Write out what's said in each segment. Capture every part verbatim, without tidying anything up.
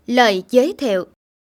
Lời giới thiệu.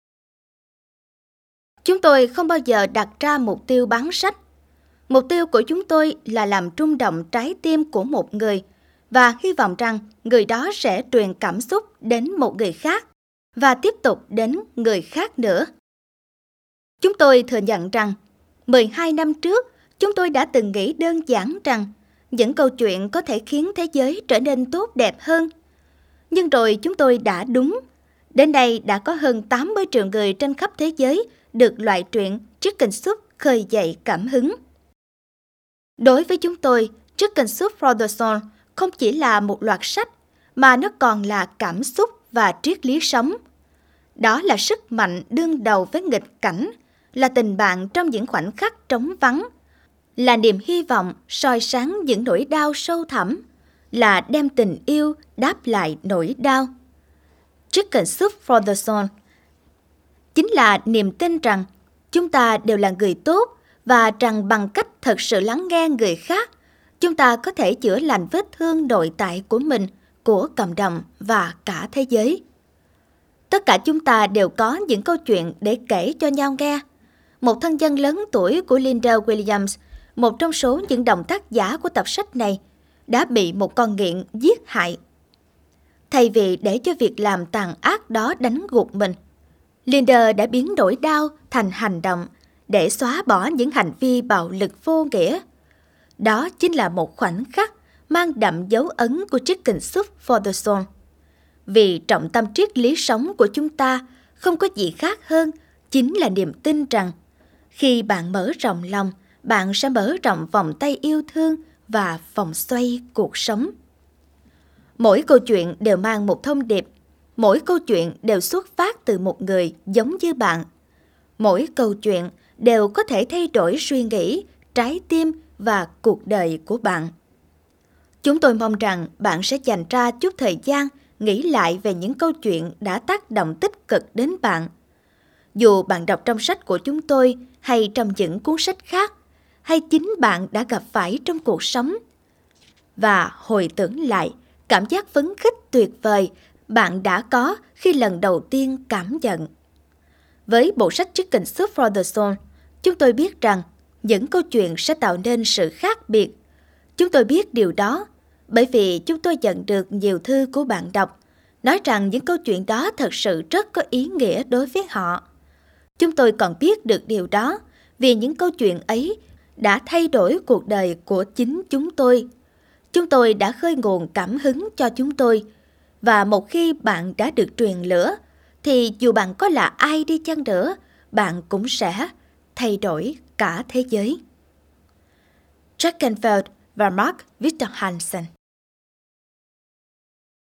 Chúng tôi không bao giờ đặt ra mục tiêu bán sách. Mục tiêu của chúng tôi là làm rung động trái tim của một người và hy vọng rằng người đó sẽ truyền cảm xúc đến một người khác và tiếp tục đến người khác nữa. Chúng tôi thừa nhận rằng mười hai năm trước, chúng tôi đã từng nghĩ đơn giản rằng những câu chuyện có thể khiến thế giới trở nên tốt đẹp hơn. Nhưng rồi chúng tôi đã đúng. Đến nay đã có hơn tám mươi triệu người trên khắp thế giới được loại truyện Chicken Soup khơi dậy cảm hứng. Đối với chúng tôi, Chicken Soup for the Soul không chỉ là một loạt sách, mà nó còn là cảm xúc và triết lý sống. Đó là sức mạnh đương đầu với nghịch cảnh, là tình bạn trong những khoảnh khắc trống vắng, là niềm hy vọng soi sáng những nỗi đau sâu thẳm, là đem tình yêu đáp lại nỗi đau. Chicken Soup for the Soul chính là niềm tin rằng chúng ta đều là người tốt và rằng bằng cách thật sự lắng nghe người khác, chúng ta có thể chữa lành vết thương nội tại của mình, của cộng đồng và cả thế giới. Tất cả chúng ta đều có những câu chuyện để kể cho nhau nghe. Một thân nhân lớn tuổi của Linda Williams, một trong số những đồng tác giả của tập sách này, đã bị một con nghiện giết hại. Thay vì để cho việc làm tàn ác đó đánh gục mình, Linda đã biến nỗi đau thành hành động để xóa bỏ những hành vi bạo lực vô nghĩa. Đó chính là một khoảnh khắc mang đậm dấu ấn của Chicken Soup for the Soul. Vì trọng tâm triết lý sống của chúng ta không có gì khác hơn chính là niềm tin rằng khi bạn mở rộng lòng, bạn sẽ mở rộng vòng tay yêu thương và vòng xoay cuộc sống. Mỗi câu chuyện đều mang một thông điệp. Mỗi câu chuyện đều xuất phát từ một người giống như bạn. Mỗi câu chuyện đều có thể thay đổi suy nghĩ, trái tim và cuộc đời của bạn. Chúng tôi mong rằng bạn sẽ dành ra chút thời gian nghĩ lại về những câu chuyện đã tác động tích cực đến bạn. Dù bạn đọc trong sách của chúng tôi hay trong những cuốn sách khác, hay chính bạn đã gặp phải trong cuộc sống. Và hồi tưởng lại cảm giác phấn khích tuyệt vời bạn đã có khi lần đầu tiên cảm nhận. Với bộ sách Chicken Soup for the Soul, chúng tôi biết rằng những câu chuyện sẽ tạo nên sự khác biệt. Chúng tôi biết điều đó bởi vì chúng tôi nhận được nhiều thư của bạn đọc, nói rằng những câu chuyện đó thật sự rất có ý nghĩa đối với họ. Chúng tôi còn biết được điều đó vì những câu chuyện ấy đã thay đổi cuộc đời của chính chúng tôi. Chúng tôi đã khơi nguồn cảm hứng cho chúng tôi. Và một khi bạn đã được truyền lửa, thì dù bạn có là ai đi chăng nữa, bạn cũng sẽ thay đổi cả thế giới. Jack Canfield và Mark Victor Hansen.